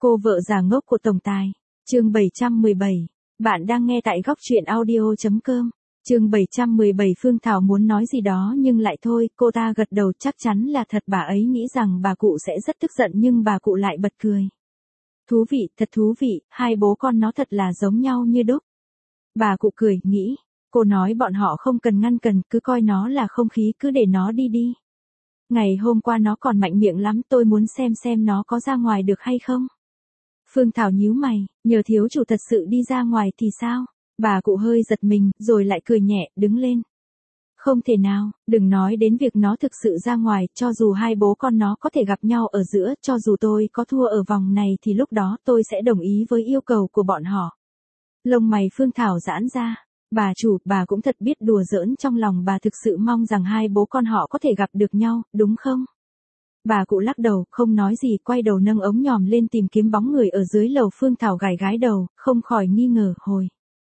Cô vợ già ngốc của tổng tài. Chương 717. Bạn đang nghe tại góc truyện audio.com. Chương 717. Phương Thảo muốn nói gì đó nhưng lại thôi, cô ta gật đầu chắc chắn là thật. Bà ấy nghĩ rằng bà cụ sẽ rất tức giận nhưng bà cụ lại bật cười. Thú vị, thật thú vị, hai bố con nó thật là giống nhau như đúc. Bà cụ cười, nghĩ. Cô nói bọn họ không cần ngăn cản, cứ coi nó là không khí, cứ để nó đi đi. Ngày hôm qua nó còn mạnh miệng lắm, tôi muốn xem nó có ra ngoài được hay không. Phương Thảo nhíu mày, nhờ thiếu chủ thật sự đi ra ngoài thì sao? Bà cụ hơi giật mình, rồi lại cười nhẹ, đứng lên. Không thể nào, đừng nói đến việc nó thực sự ra ngoài, cho dù hai bố con nó có thể gặp nhau ở giữa, cho dù tôi có thua ở vòng này thì lúc đó tôi sẽ đồng ý với yêu cầu của bọn họ. Lông mày Phương Thảo giãn ra. Bà chủ, bà cũng thật biết đùa giỡn, trong lòng bà thực sự mong rằng hai bố con họ có thể gặp được nhau, đúng không? Bà cụ lắc đầu, không nói gì, quay đầu nâng ống nhòm lên tìm kiếm bóng người ở dưới lầu. Phương Thảo gãi gãi đầu, không khỏi nghi ngờ, hồi.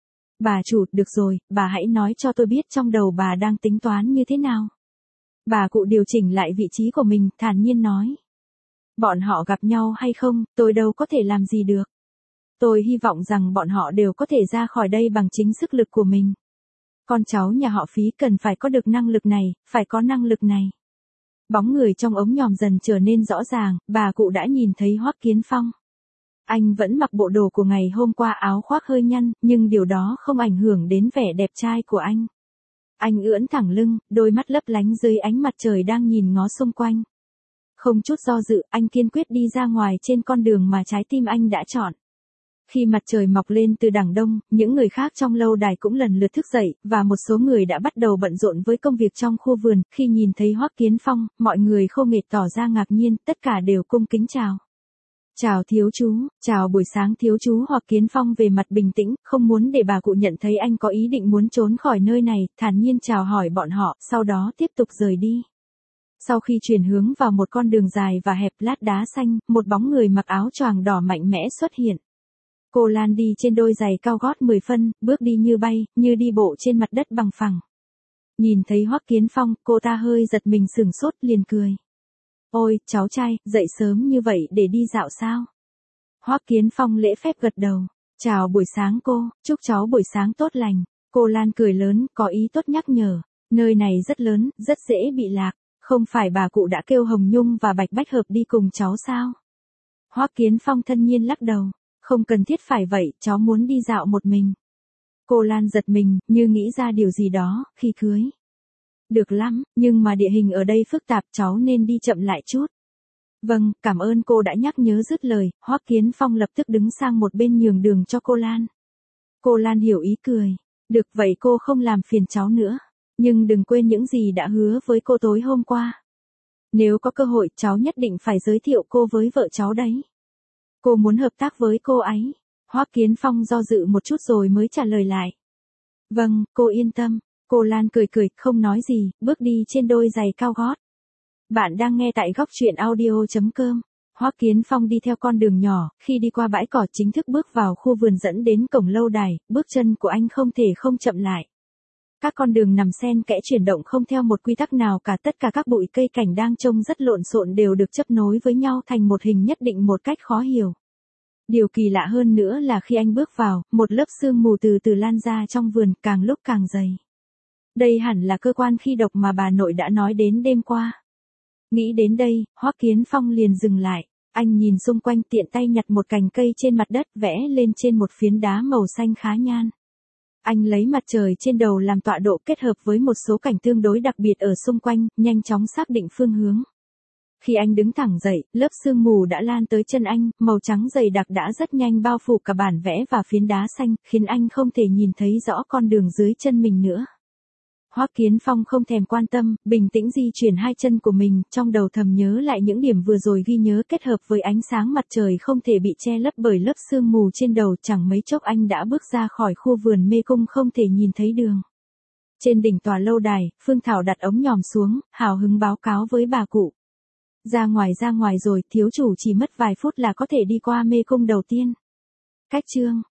Bà chủ, được rồi, bà hãy nói cho tôi biết trong đầu bà đang tính toán như thế nào. Bà cụ điều chỉnh lại vị trí của mình, thản nhiên nói. Bọn họ gặp nhau hay không, tôi đâu có thể làm gì được. Tôi hy vọng rằng bọn họ đều có thể ra khỏi đây bằng chính sức lực của mình. Con cháu nhà họ Phí cần phải có được năng lực này, phải có năng lực này. Bóng người trong ống nhòm dần trở nên rõ ràng, bà cụ đã nhìn thấy Hoắc Kiến Phong. Anh vẫn mặc bộ đồ của ngày hôm qua, áo khoác hơi nhăn, nhưng điều đó không ảnh hưởng đến vẻ đẹp trai của anh. Anh ưỡn thẳng lưng, đôi mắt lấp lánh dưới ánh mặt trời đang nhìn ngó xung quanh. Không chút do dự, anh kiên quyết đi ra ngoài trên con đường mà trái tim anh đã chọn. Khi mặt trời mọc lên từ đằng đông, những người khác trong lâu đài cũng lần lượt thức dậy, và một số người đã bắt đầu bận rộn với công việc trong khu vườn. Khi nhìn thấy Hoắc Kiến Phong, mọi người không hề tỏ ra ngạc nhiên, tất cả đều cung kính chào. Chào thiếu chú, chào buổi sáng thiếu chú. Hoắc Kiến Phong về mặt bình tĩnh, không muốn để bà cụ nhận thấy anh có ý định muốn trốn khỏi nơi này, thản nhiên chào hỏi bọn họ, sau đó tiếp tục rời đi. Sau khi chuyển hướng vào một con đường dài và hẹp lát đá xanh, một bóng người mặc áo choàng đỏ mạnh mẽ xuất hiện. Cô Lan đi trên đôi giày cao gót 10 phân, bước đi như bay, như đi bộ trên mặt đất bằng phẳng. Nhìn thấy Hoắc Kiến Phong, cô ta hơi giật mình sửng sốt, liền cười. Ôi, cháu trai, dậy sớm như vậy để đi dạo sao? Hoắc Kiến Phong lễ phép gật đầu. Chào buổi sáng cô, chúc cháu buổi sáng tốt lành. Cô Lan cười lớn, có ý tốt nhắc nhở. Nơi này rất lớn, rất dễ bị lạc. Không phải bà cụ đã kêu Hồng Nhung và Bạch Bách Hợp đi cùng cháu sao? Hoắc Kiến Phong thân nhiên lắc đầu. Không cần thiết phải vậy, cháu muốn đi dạo một mình. Cô Lan giật mình, như nghĩ ra điều gì đó, khi cưới. Được lắm, nhưng mà địa hình ở đây phức tạp, cháu nên đi chậm lại chút. Vâng, cảm ơn cô đã nhắc nhớ. Dứt lời, Hoắc Kiến Phong lập tức đứng sang một bên nhường đường cho cô Lan. Cô Lan hiểu ý cười. Được vậy cô không làm phiền cháu nữa. Nhưng đừng quên những gì đã hứa với cô tối hôm qua. Nếu có cơ hội, cháu nhất định phải giới thiệu cô với vợ cháu đấy. Cô muốn hợp tác với cô ấy. Hoắc Kiến Phong do dự một chút rồi mới trả lời lại. Vâng, cô yên tâm. Cô Lan cười cười, không nói gì, bước đi trên đôi giày cao gót. Bạn đang nghe tại góc truyện audio.com. Hoắc Kiến Phong đi theo con đường nhỏ, khi đi qua bãi cỏ chính thức bước vào khu vườn dẫn đến cổng lâu đài, bước chân của anh không thể không chậm lại. Các con đường nằm xen kẽ chuyển động không theo một quy tắc nào cả, tất cả các bụi cây cảnh đang trông rất lộn xộn đều được chấp nối với nhau thành một hình nhất định một cách khó hiểu. Điều kỳ lạ hơn nữa là khi anh bước vào, một lớp sương mù từ từ lan ra trong vườn, càng lúc càng dày. Đây hẳn là cơ quan khí độc mà bà nội đã nói đến đêm qua. Nghĩ đến đây, Hoắc Kiến Phong liền dừng lại. Anh nhìn xung quanh, tiện tay nhặt một cành cây trên mặt đất, vẽ lên trên một phiến đá màu xanh khá nhan. Anh lấy mặt trời trên đầu làm tọa độ, kết hợp với một số cảnh tương đối đặc biệt ở xung quanh, nhanh chóng xác định phương hướng. Khi anh đứng thẳng dậy, lớp sương mù đã lan tới chân anh, màu trắng dày đặc đã rất nhanh bao phủ cả bản vẽ và phiến đá xanh, khiến anh không thể nhìn thấy rõ con đường dưới chân mình nữa. Hoắc Kiến Phong không thèm quan tâm, bình tĩnh di chuyển hai chân của mình, trong đầu thầm nhớ lại những điểm vừa rồi ghi nhớ, kết hợp với ánh sáng mặt trời không thể bị che lấp bởi lớp sương mù trên đầu. Chẳng mấy chốc anh đã bước ra khỏi khu vườn mê cung không thể nhìn thấy đường. Trên đỉnh tòa lâu đài, Phương Thảo đặt ống nhòm xuống, hào hứng báo cáo với bà cụ. Ra ngoài rồi, thiếu chủ chỉ mất vài phút là có thể đi qua mê cung đầu tiên. Cách chương